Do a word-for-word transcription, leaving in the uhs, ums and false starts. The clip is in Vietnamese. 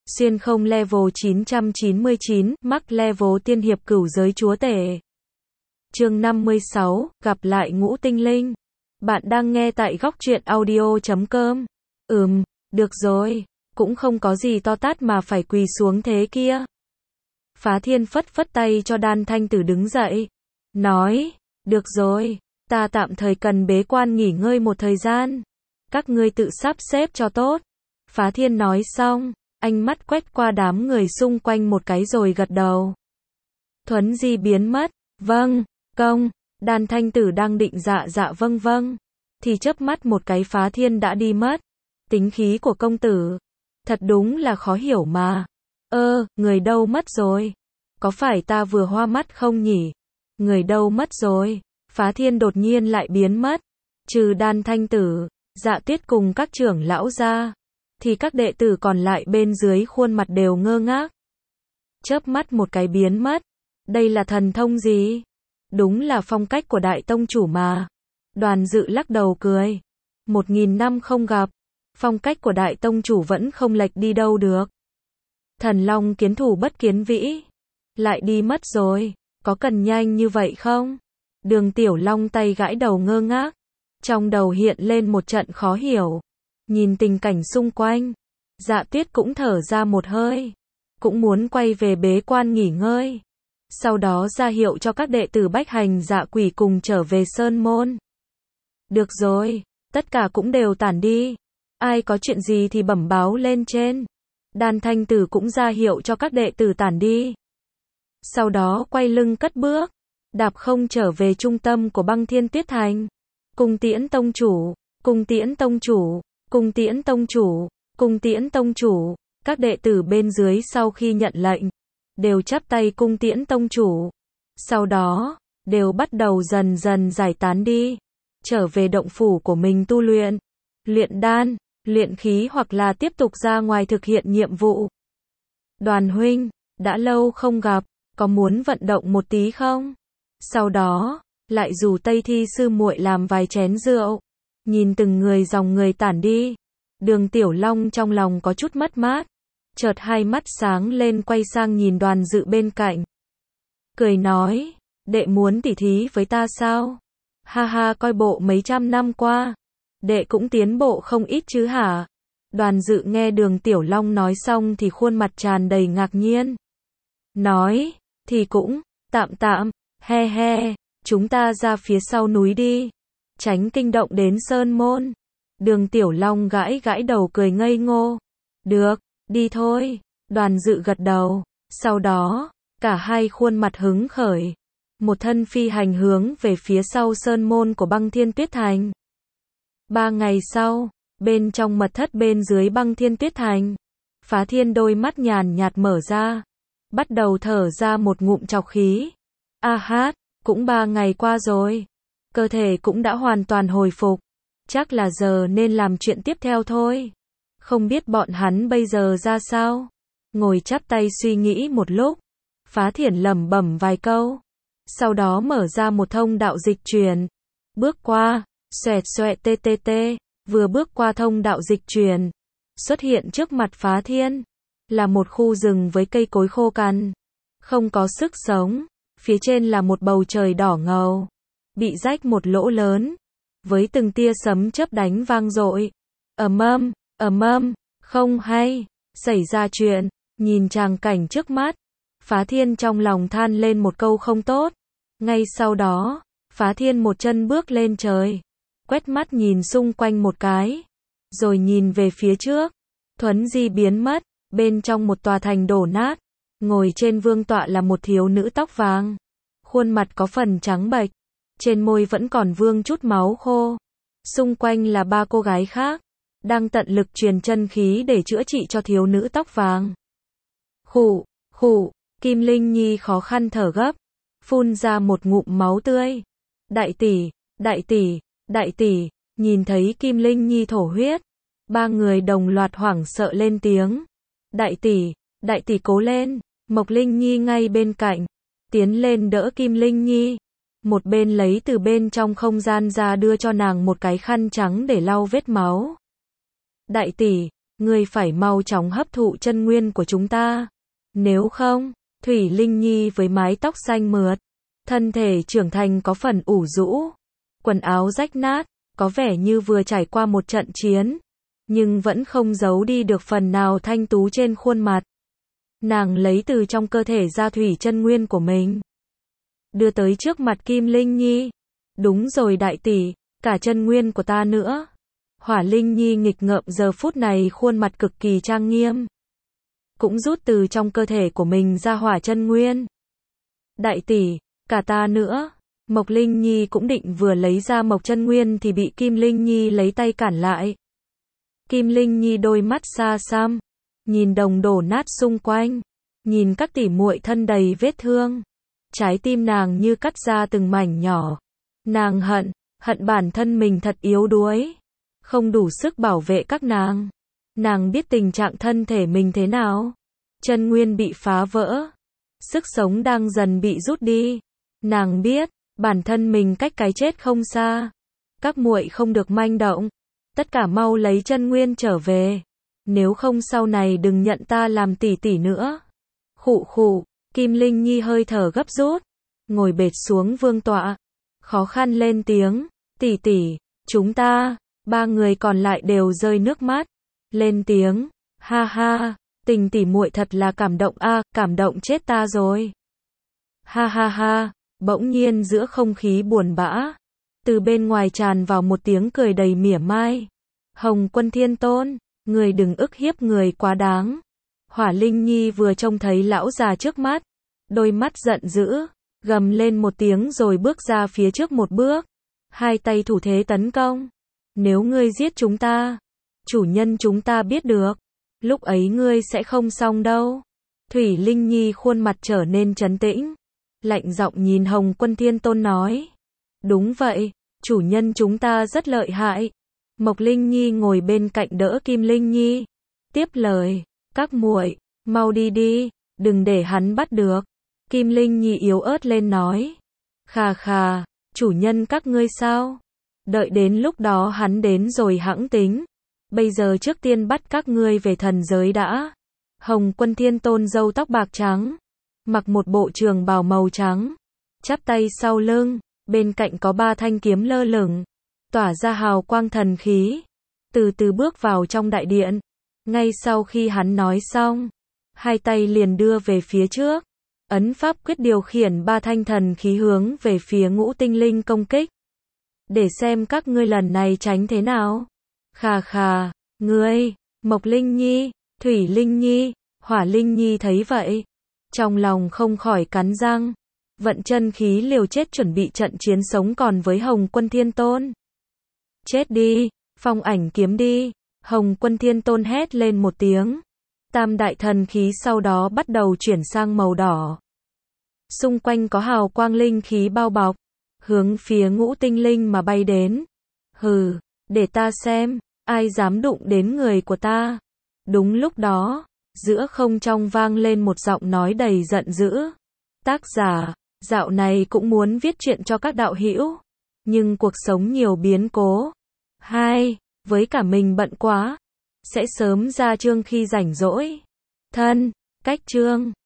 Xuyên không level chín trăm chín mươi chín, mắc level tiên hiệp cửu giới chúa tể. Chương năm mươi sáu, gặp lại ngũ tinh linh. Bạn đang nghe tại góc truyện audio chấm com. Ừm, được rồi, cũng không có gì to tát mà phải quỳ xuống thế kia. Phá Thiên phất phất tay cho Đan Thanh Tử đứng dậy. Nói, được rồi, ta tạm thời cần bế quan nghỉ ngơi một thời gian. Các ngươi tự sắp xếp cho tốt. Phá Thiên nói xong, ánh mắt quét qua đám người xung quanh một cái rồi gật đầu. Thuấn di biến mất. Vâng, công. Đan Thanh Tử đang định dạ dạ vâng vâng, thì chớp mắt một cái Phá Thiên đã đi mất. Tính khí của công tử, thật đúng là khó hiểu mà. Ơ, người đâu mất rồi? Có phải ta vừa hoa mắt không nhỉ? Người đâu mất rồi? Phá Thiên đột nhiên lại biến mất. Trừ Đan Thanh Tử, Dạ Tuyết cùng các trưởng lão ra, thì các đệ tử còn lại bên dưới khuôn mặt đều ngơ ngác. Chớp mắt một cái biến mất. Đây là thần thông gì? Đúng là phong cách của đại tông chủ mà. Đoàn Dự lắc đầu cười. Một nghìn năm không gặp, phong cách của đại tông chủ vẫn không lệch đi đâu được. Thần long kiến thủ bất kiến vĩ. Lại đi mất rồi, có cần nhanh như vậy không? Đường Tiểu Long tay gãi đầu ngơ ngác. Trong đầu hiện lên một trận khó hiểu. Nhìn tình cảnh xung quanh, Dạ Tuyết cũng thở ra một hơi. Cũng muốn quay về bế quan nghỉ ngơi. Sau đó ra hiệu cho các đệ tử Bách Hành Dạ Quỷ cùng trở về Sơn Môn. Được rồi, tất cả cũng đều tản đi. Ai có chuyện gì thì bẩm báo lên trên. Đan Thanh Tử cũng ra hiệu cho các đệ tử tản đi. Sau đó quay lưng cất bước, đạp không trở về trung tâm của Băng Thiên Tuyết Thành. Cung tiễn tông chủ, cung tiễn tông chủ, cung tiễn tông chủ, cung tiễn tông chủ. Các đệ tử bên dưới sau khi nhận lệnh, đều chắp tay cung tiễn tông chủ. Sau đó, đều bắt đầu dần dần giải tán đi. Trở về động phủ của mình tu luyện. Luyện đan, luyện khí hoặc là tiếp tục ra ngoài thực hiện nhiệm vụ. Đoàn huynh, đã lâu không gặp, có muốn vận động một tí không? Sau đó, lại rủ Tây Thi sư muội làm vài chén rượu. Nhìn từng người dòng người tản đi, Đường Tiểu Long trong lòng có chút mất mát. Chợt hai mắt sáng lên quay sang nhìn Đoàn Dự bên cạnh. Cười nói, đệ muốn tỉ thí với ta sao? Ha ha, coi bộ mấy trăm năm qua, đệ cũng tiến bộ không ít chứ hả? Đoàn Dự nghe Đường Tiểu Long nói xong thì khuôn mặt tràn đầy ngạc nhiên. Nói, thì cũng, tạm tạm, he he, chúng ta ra phía sau núi đi. Tránh kinh động đến Sơn Môn. Đường Tiểu Long gãi gãi đầu cười ngây ngô. Được, đi thôi. Đoàn Dự gật đầu. Sau đó, cả hai khuôn mặt hứng khởi. Một thân phi hành hướng về phía sau Sơn Môn của Băng Thiên Tuyết Thành. Ba ngày sau, bên trong mật thất bên dưới Băng Thiên Tuyết Thành, Phá Thiên đôi mắt nhàn nhạt mở ra, bắt đầu thở ra một ngụm trọc khí. A hát, cũng ba ngày qua rồi, cơ thể cũng đã hoàn toàn hồi phục, chắc là giờ nên làm chuyện tiếp theo thôi. Không biết bọn hắn bây giờ ra sao? Ngồi chắp tay suy nghĩ một lúc, Phá Thiển lẩm bẩm vài câu, sau đó mở ra một thông đạo dịch truyền, bước qua, xoẹt xoẹt tê tê tê, vừa bước qua thông đạo dịch truyền, xuất hiện trước mặt Phá Thiên, là một khu rừng với cây cối khô cằn, không có sức sống, phía trên là một bầu trời đỏ ngầu, bị rách một lỗ lớn, với từng tia sấm chớp đánh vang dội. Ầm ầm, ầm ầm, không hay, xảy ra chuyện, nhìn tràng cảnh trước mắt, Phá Thiên trong lòng than lên một câu không tốt. Ngay sau đó, Phá Thiên một chân bước lên trời, quét mắt nhìn xung quanh một cái, rồi nhìn về phía trước, thuấn di biến mất, bên trong một tòa thành đổ nát, ngồi trên vương tọa là một thiếu nữ tóc vàng, khuôn mặt có phần trắng bệch, trên môi vẫn còn vương chút máu khô. Xung quanh là ba cô gái khác, đang tận lực truyền chân khí để chữa trị cho thiếu nữ tóc vàng. Khụ, khụ, Kim Linh Nhi khó khăn thở gấp, phun ra một ngụm máu tươi. Đại tỷ, đại tỷ, đại tỷ, nhìn thấy Kim Linh Nhi thổ huyết, ba người đồng loạt hoảng sợ lên tiếng. Đại tỷ, đại tỷ cố lên. Mộc Linh Nhi ngay bên cạnh, tiến lên đỡ Kim Linh Nhi, một bên lấy từ bên trong không gian ra đưa cho nàng một cái khăn trắng để lau vết máu. Đại tỷ, ngươi phải mau chóng hấp thụ chân nguyên của chúng ta. Nếu không, Thủy Linh Nhi với mái tóc xanh mượt, thân thể trưởng thành có phần ủ rũ, quần áo rách nát, có vẻ như vừa trải qua một trận chiến, nhưng vẫn không giấu đi được phần nào thanh tú trên khuôn mặt. Nàng lấy từ trong cơ thể ra thủy chân nguyên của mình, đưa tới trước mặt Kim Linh Nhi. Đúng rồi đại tỷ, cả chân nguyên của ta nữa. Hỏa Linh Nhi nghịch ngợm giờ phút này khuôn mặt cực kỳ trang nghiêm, cũng rút từ trong cơ thể của mình ra hỏa chân nguyên. Đại tỷ, cả ta nữa. Mộc Linh Nhi cũng định vừa lấy ra mộc chân nguyên thì bị Kim Linh Nhi lấy tay cản lại. Kim Linh Nhi đôi mắt xa xăm, nhìn đồng đổ nát xung quanh, nhìn các tỷ muội thân đầy vết thương. Trái tim nàng như cắt ra từng mảnh nhỏ. Nàng hận, hận bản thân mình thật yếu đuối, không đủ sức bảo vệ các nàng. Nàng biết tình trạng thân thể mình thế nào. Chân nguyên bị phá vỡ, sức sống đang dần bị rút đi. Nàng biết, bản thân mình cách cái chết không xa. Các muội không được manh động, tất cả mau lấy chân nguyên trở về, nếu không sau này đừng nhận ta làm tỷ tỷ nữa. Khụ khụ, Kim Linh Nhi hơi thở gấp rút, ngồi bệt xuống vương tọa, khó khăn lên tiếng, tỷ tỷ, chúng ta, ba người còn lại đều rơi nước mắt, lên tiếng, ha ha, tình tỷ muội thật là cảm động a, à, cảm động chết ta rồi. Ha ha ha, bỗng nhiên giữa không khí buồn bã, từ bên ngoài tràn vào một tiếng cười đầy mỉa mai. Hồng Quân Thiên Tôn, người đừng ức hiếp người quá đáng. Hỏa Linh Nhi vừa trông thấy lão già trước mắt, đôi mắt giận dữ, gầm lên một tiếng rồi bước ra phía trước một bước, hai tay thủ thế tấn công. Nếu ngươi giết chúng ta, chủ nhân chúng ta biết được, lúc ấy ngươi sẽ không xong đâu. Thủy Linh Nhi khuôn mặt trở nên trấn tĩnh, lạnh giọng nhìn Hồng Quân Thiên Tôn nói. Đúng vậy, chủ nhân chúng ta rất lợi hại. Mộc Linh Nhi ngồi bên cạnh đỡ Kim Linh Nhi, tiếp lời, các muội, mau đi đi, đừng để hắn bắt được. Kim Linh Nhi yếu ớt lên nói, khà khà, chủ nhân các ngươi sao? Đợi đến lúc đó hắn đến rồi hẵng tính. Bây giờ trước tiên bắt các ngươi về thần giới đã. Hồng Quân Thiên Tôn râu tóc bạc trắng, mặc một bộ trường bào màu trắng, chắp tay sau lưng, bên cạnh có ba thanh kiếm lơ lửng, tỏa ra hào quang thần khí, từ từ bước vào trong đại điện. Ngay sau khi hắn nói xong, hai tay liền đưa về phía trước, ấn pháp quyết điều khiển ba thanh thần khí hướng về phía ngũ tinh linh công kích. Để xem các ngươi lần này tránh thế nào. Khà khà, ngươi, Mộc Linh Nhi, Thủy Linh Nhi, Hỏa Linh Nhi thấy vậy, trong lòng không khỏi cắn răng, vận chân khí liều chết chuẩn bị trận chiến sống còn với Hồng Quân Thiên Tôn. Chết đi, phong ảnh kiếm đi. Hồng Quân Thiên Tôn hét lên một tiếng, tam đại thần khí sau đó bắt đầu chuyển sang màu đỏ. Xung quanh có hào quang linh khí bao bọc, hướng phía ngũ tinh linh mà bay đến. Hừ, để ta xem, ai dám đụng đến người của ta. Đúng lúc đó, giữa không trong vang lên một giọng nói đầy giận dữ. Tác giả, dạo này cũng muốn viết truyện cho các đạo hữu, nhưng cuộc sống nhiều biến cố. Hai, với cả mình bận quá, sẽ sớm ra chương khi rảnh rỗi. Thân, cách chương.